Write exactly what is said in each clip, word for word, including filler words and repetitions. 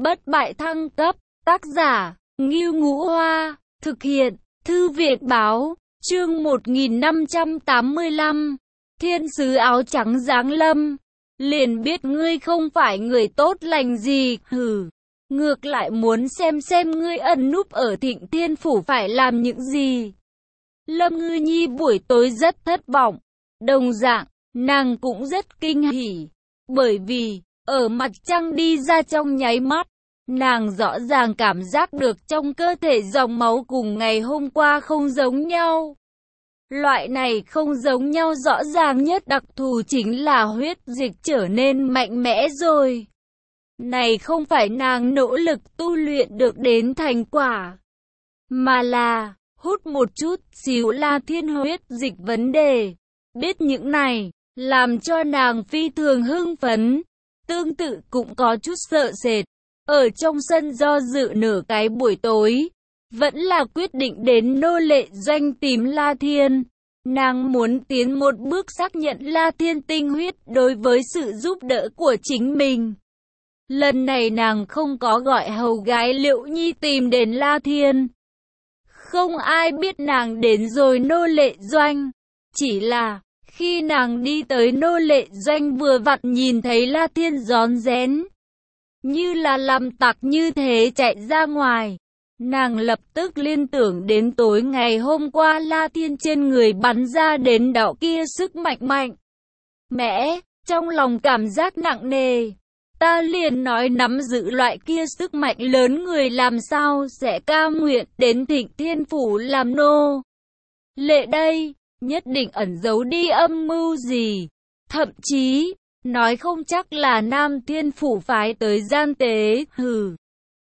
Bất bại thăng cấp, tác giả, Ngưu Ngũ Hoa, thực hiện, Thư viện báo, chương một nghìn năm trăm tám mươi lăm, thiên sứ áo trắng giáng lâm, liền biết ngươi không phải người tốt lành gì, hừ, ngược lại muốn xem xem ngươi ẩn núp ở Thịnh Thiên Phủ phải làm những gì. Lâm Ngư Nhi buổi tối rất thất vọng, đồng dạng, nàng cũng rất kinh hỉ, bởi vì, ở mặt trăng đi ra trong nháy mắt, nàng rõ ràng cảm giác được trong cơ thể dòng máu cùng ngày hôm qua không giống nhau. Loại này không giống nhau rõ ràng nhất đặc thù chính là huyết dịch trở nên mạnh mẽ rồi. Này không phải nàng nỗ lực tu luyện được đến thành quả, mà là hút một chút xíu La Thiên huyết dịch vấn đề. Biết những này, làm cho nàng phi thường hưng phấn, tương tự cũng có chút sợ sệt. Ở trong sân do dự nửa cái buổi tối, vẫn là quyết định đến nô lệ doanh tìm La Thiên. Nàng muốn tiến một bước xác nhận La Thiên tinh huyết đối với sự giúp đỡ của chính mình. Lần này nàng không có gọi hầu gái Liệu Nhi tìm đến La Thiên. Không ai biết nàng đến rồi nô lệ doanh. Chỉ là, khi nàng đi tới nô lệ doanh vừa vặn nhìn thấy La Thiên rón rén, như là làm tặc như thế chạy ra ngoài. Nàng lập tức liên tưởng đến tối ngày hôm qua La Thiên trên người bắn ra đến đạo kia sức mạnh mạnh mẽ, trong lòng cảm giác nặng nề. Ta liền nói nắm giữ loại kia sức mạnh lớn người làm sao sẽ cam nguyện đến Thịnh Thiên Phủ làm nô lệ đây, nhất định ẩn giấu đi âm mưu gì, thậm chí nói không chắc là Nam Thiên Phủ phái tới gian tế, hừ.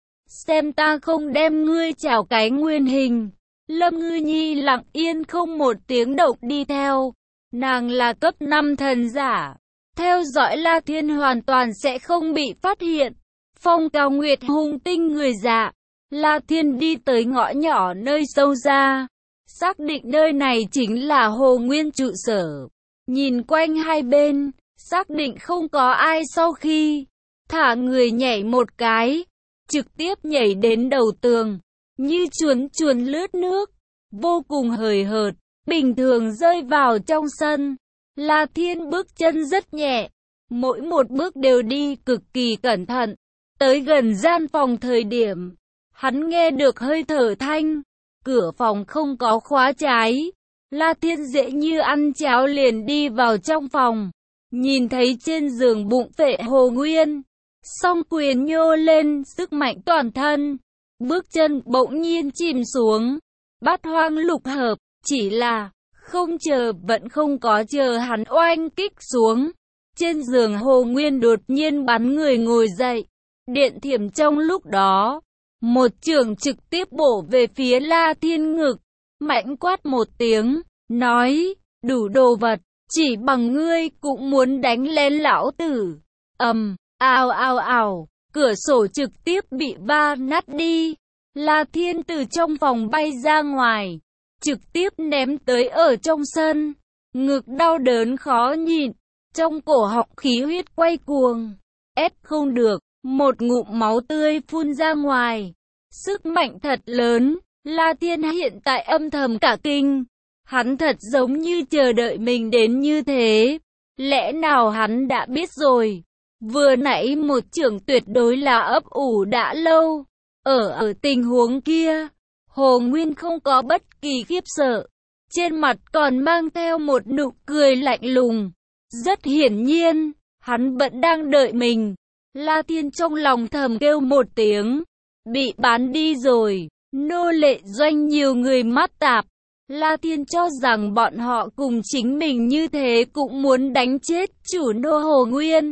Xem ta không đem ngươi chào cái nguyên hình. Lâm Ngư Nhi lặng yên không một tiếng động đi theo. Nàng là cấp năm thần giả. Theo dõi La Thiên hoàn toàn sẽ không bị phát hiện. Phong Cao Nguyệt hung tinh người dạ. La Thiên đi tới ngõ nhỏ nơi sâu ra. Xác định nơi này chính là Hồ Nguyên trụ sở. Nhìn quanh hai bên, xác định không có ai sau khi thả người nhảy một cái, trực tiếp nhảy đến đầu tường, như chuồn chuồn lướt nước, vô cùng hời hợt, bình thường rơi vào trong sân. La Thiên bước chân rất nhẹ, mỗi một bước đều đi cực kỳ cẩn thận. Tới gần gian phòng thời điểm, hắn nghe được hơi thở thanh, cửa phòng không có khóa trái. La Thiên dễ như ăn cháo liền đi vào trong phòng, nhìn thấy trên giường bụng phệ Hồ Nguyên, song quyền nhô lên, sức mạnh toàn thân, bước chân bỗng nhiên chìm xuống. Bát hoang lục hợp, chỉ là không chờ vẫn không có chờ hắn oanh kích xuống. Trên giường Hồ Nguyên đột nhiên bắn người ngồi dậy, điện thiểm trong lúc đó, một chưởng trực tiếp bổ về phía La Thiên ngực, mạnh quát một tiếng, nói, đủ đồ vật, chỉ bằng ngươi cũng muốn đánh lên lão tử. Ầm. Ào ào ào, cửa sổ trực tiếp bị va nát đi. La Thiên từ trong phòng bay ra ngoài, trực tiếp ném tới ở trong sân. Ngực đau đớn khó nhịn, trong cổ họng khí huyết quay cuồng, ép không được, một ngụm máu tươi phun ra ngoài. Sức mạnh thật lớn, La Thiên hiện tại âm thầm cả kinh. Hắn thật giống như chờ đợi mình đến như thế. Lẽ nào hắn đã biết rồi? Vừa nãy một chưởng tuyệt đối là ấp ủ đã lâu. Ở ở tình huống kia, Hồ Nguyên không có bất kỳ khiếp sợ. Trên mặt còn mang theo một nụ cười lạnh lùng. Rất hiển nhiên, hắn vẫn đang đợi mình. La Thiên trong lòng thầm kêu một tiếng. Bị bán đi rồi. Nô lệ doanh nhiều người mắt tạp. La Thiên cho rằng bọn họ cùng chính mình như thế cũng muốn đánh chết chủ nô Hồ Nguyên.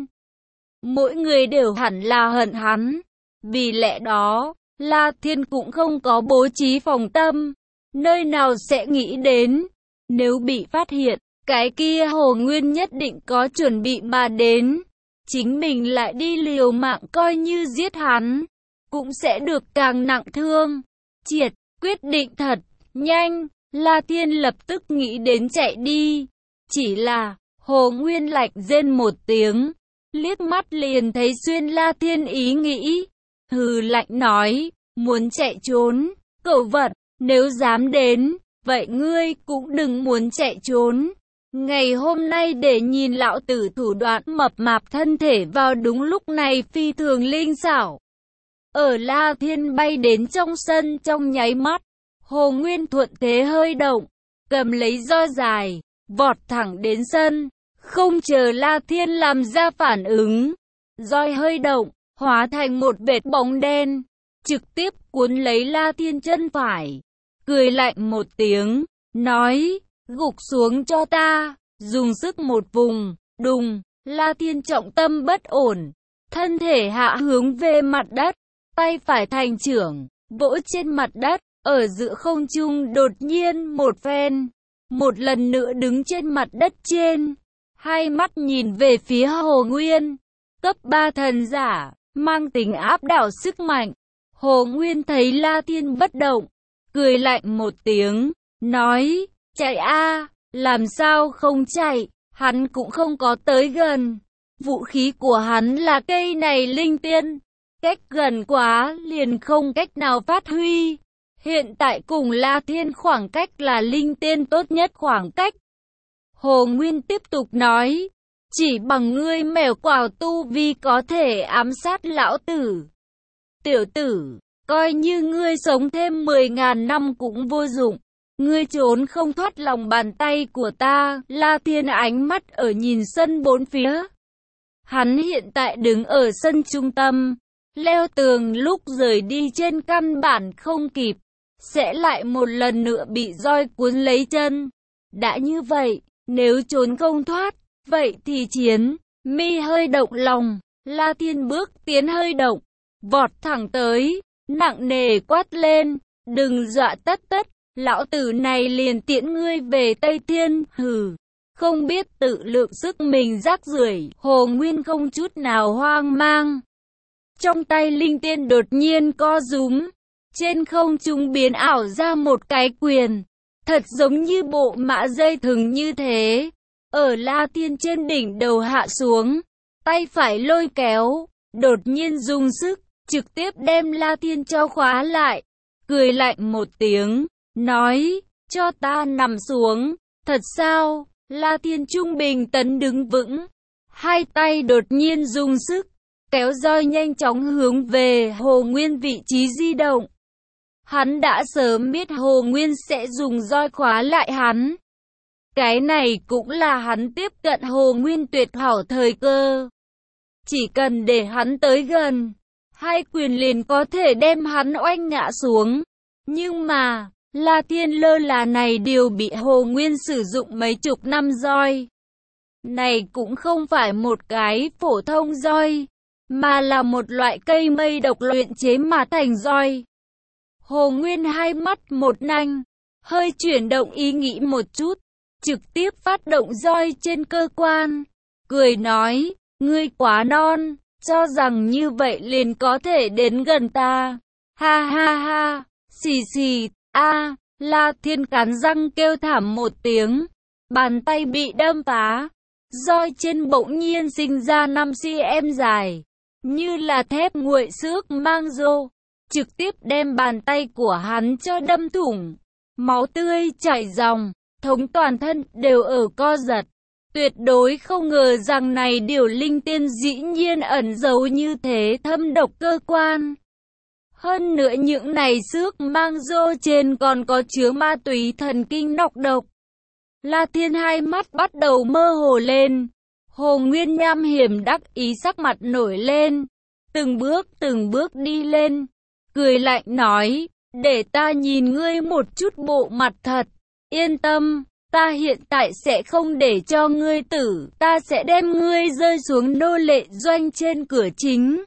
Mỗi người đều hẳn là hận hắn. Vì lẽ đó, La Thiên cũng không có bố trí phòng tâm. Nơi nào sẽ nghĩ đến, nếu bị phát hiện, cái kia Hồ Nguyên nhất định có chuẩn bị mà đến. Chính mình lại đi liều mạng coi như giết hắn, cũng sẽ được càng nặng thương. Triệt, quyết định thật, nhanh. La Thiên lập tức nghĩ đến chạy đi. Chỉ là, Hồ Nguyên lạnh rên một tiếng, liếc mắt liền thấy xuyên La Thiên ý nghĩ. hừ lạnh nói, muốn chạy trốn, cẩu vật, nếu dám đến, vậy ngươi cũng đừng muốn chạy trốn. Ngày hôm nay để nhìn lão tử thủ đoạn mập mạp thân thể vào đúng lúc này phi thường linh xảo. Ở La Thiên bay đến trong sân trong nháy mắt, Hồ Nguyên thuận thế hơi động, cầm lấy roi dài, vọt thẳng đến sân, không chờ La Thiên làm ra phản ứng. Roi hơi động, hóa thành một vệt bóng đen, trực tiếp cuốn lấy La Thiên chân phải, cười lạnh một tiếng, nói, gục xuống cho ta, dùng sức một vùng, đùng, La Thiên trọng tâm bất ổn, thân thể hạ hướng về mặt đất, tay phải thành chưởng, vỗ trên mặt đất, ở giữa không trung đột nhiên một phen, một lần nữa đứng trên mặt đất trên, hai mắt nhìn về phía Hồ Nguyên, cấp ba thần giả, mang tính áp đảo sức mạnh. Hồ Nguyên thấy La Thiên bất động, cười lạnh một tiếng, nói, chạy a, làm sao không chạy, hắn cũng không có tới gần. Vũ khí của hắn là cây này linh tiên, cách gần quá liền không cách nào phát huy. Hiện tại cùng La Thiên khoảng cách là linh tiên tốt nhất khoảng cách. Hồ Nguyên tiếp tục nói, chỉ bằng ngươi mèo quào tu vi có thể ám sát lão tử. Tiểu tử, coi như ngươi sống thêm mười ngàn năm cũng vô dụng. Ngươi trốn không thoát lòng bàn tay của ta. La Thiên ánh mắt ở nhìn sân bốn phía. Hắn hiện tại đứng ở sân trung tâm, leo tường lúc rời đi trên căn bản không kịp, sẽ lại một lần nữa bị roi cuốn lấy chân. Đã như vậy, nếu trốn không thoát, vậy thì chiến. Mi hơi động lòng, La Thiên bước tiến hơi động, vọt thẳng tới, nặng nề quát lên, đừng dọa tất tất, lão tử này liền tiễn ngươi về Tây Thiên, hừ, không biết tự lượng sức mình rác rưởi. Hồ Nguyên không chút nào hoang mang, trong tay linh tiên đột nhiên co rúm, trên không trung biến ảo ra một cái quyền, thật giống như bộ mã dây thừng như thế, ở La Thiên trên đỉnh đầu hạ xuống, tay phải lôi kéo, đột nhiên dùng sức, trực tiếp đem La Thiên cho khóa lại, cười lạnh một tiếng, nói, cho ta nằm xuống. Thật sao? La Thiên trung bình tấn đứng vững, hai tay đột nhiên dùng sức, kéo roi nhanh chóng hướng về Hồ Nguyên vị trí di động. Hắn đã sớm biết Hồ Nguyên sẽ dùng roi khóa lại hắn. Cái này cũng là hắn tiếp cận Hồ Nguyên tuyệt hảo thời cơ. Chỉ cần để hắn tới gần, hai quyền liền có thể đem hắn oanh ngã xuống. Nhưng mà, La Thiên lơ là này đều bị Hồ Nguyên sử dụng mấy chục năm roi. Này cũng không phải một cái phổ thông roi, mà là một loại cây mây độc luyện chế mà thành roi. Hồ Nguyên hai mắt một nanh, hơi chuyển động ý nghĩ một chút, trực tiếp phát động roi trên cơ quan, cười nói, ngươi quá non, cho rằng như vậy liền có thể đến gần ta. Ha ha ha, xì xì, a, La Thiên cắn răng kêu thảm một tiếng, bàn tay bị đâm phá, roi trên bỗng nhiên sinh ra năm xăng-ti-mét dài, như là thép nguội xước mang rô, trực tiếp đem bàn tay của hắn cho đâm thủng, máu tươi chảy ròng, thống toàn thân đều ở co giật. Tuyệt đối không ngờ rằng này điều linh tiên dĩ nhiên ẩn giấu như thế thâm độc cơ quan. Hơn nữa những này xước mang rô trên còn có chứa ma túy thần kinh nọc độc. La Thiên hai mắt bắt đầu mơ hồ lên. Hồ Nguyên nham hiểm đắc ý sắc mặt nổi lên, từng bước từng bước đi lên, cười lạnh nói, để ta nhìn ngươi một chút bộ mặt thật. Yên tâm, ta hiện tại sẽ không để cho ngươi tử, ta sẽ đem ngươi rơi xuống nô lệ doanh trên cửa chính,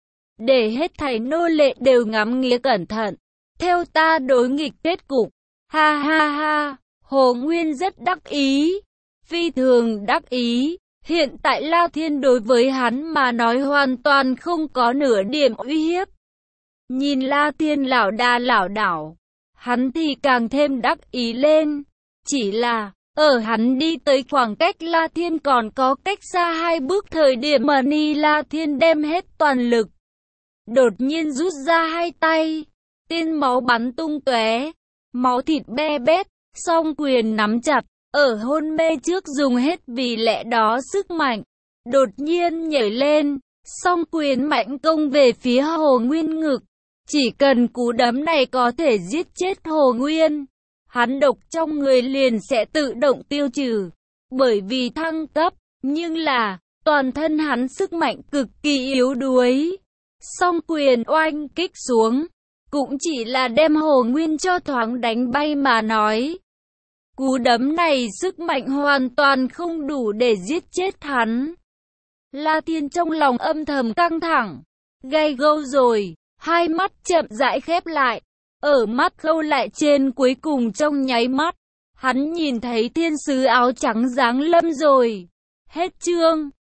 để hết thảy nô lệ đều ngắm nghía cẩn thận, theo ta đối nghịch kết cục. Ha ha ha, Hồ Nguyên rất đắc ý, phi thường đắc ý. Hiện tại La Thiên đối với hắn mà nói hoàn toàn không có nửa điểm uy hiếp. Nhìn La Thiên lảo đà lảo đảo, hắn thì càng thêm đắc ý lên. Chỉ là, ở hắn đi tới khoảng cách La Thiên còn có cách xa hai bước thời điểm mà Ni La Thiên đem hết toàn lực, đột nhiên rút ra hai tay. Tiên máu bắn tung tóe, máu thịt be bét, song quyền nắm chặt, ở hôn mê trước dùng hết vì lẽ đó sức mạnh. Đột nhiên nhảy lên, song quyền mạnh công về phía Hồ Nguyên ngực. Chỉ cần cú đấm này có thể giết chết Hồ Nguyên, hắn độc trong người liền sẽ tự động tiêu trừ. Bởi vì thăng cấp, nhưng là, toàn thân hắn sức mạnh cực kỳ yếu đuối. Song quyền oanh kích xuống, cũng chỉ là đem Hồ Nguyên cho thoáng đánh bay mà nói. Cú đấm này sức mạnh hoàn toàn không đủ để giết chết hắn. La Thiên trong lòng âm thầm căng thẳng, gay gâu rồi, hai mắt chậm rãi khép lại, ở mắt khâu lại trên cuối cùng trong nháy mắt, hắn nhìn thấy thiên sứ áo trắng giáng lâm rồi. Hết chương.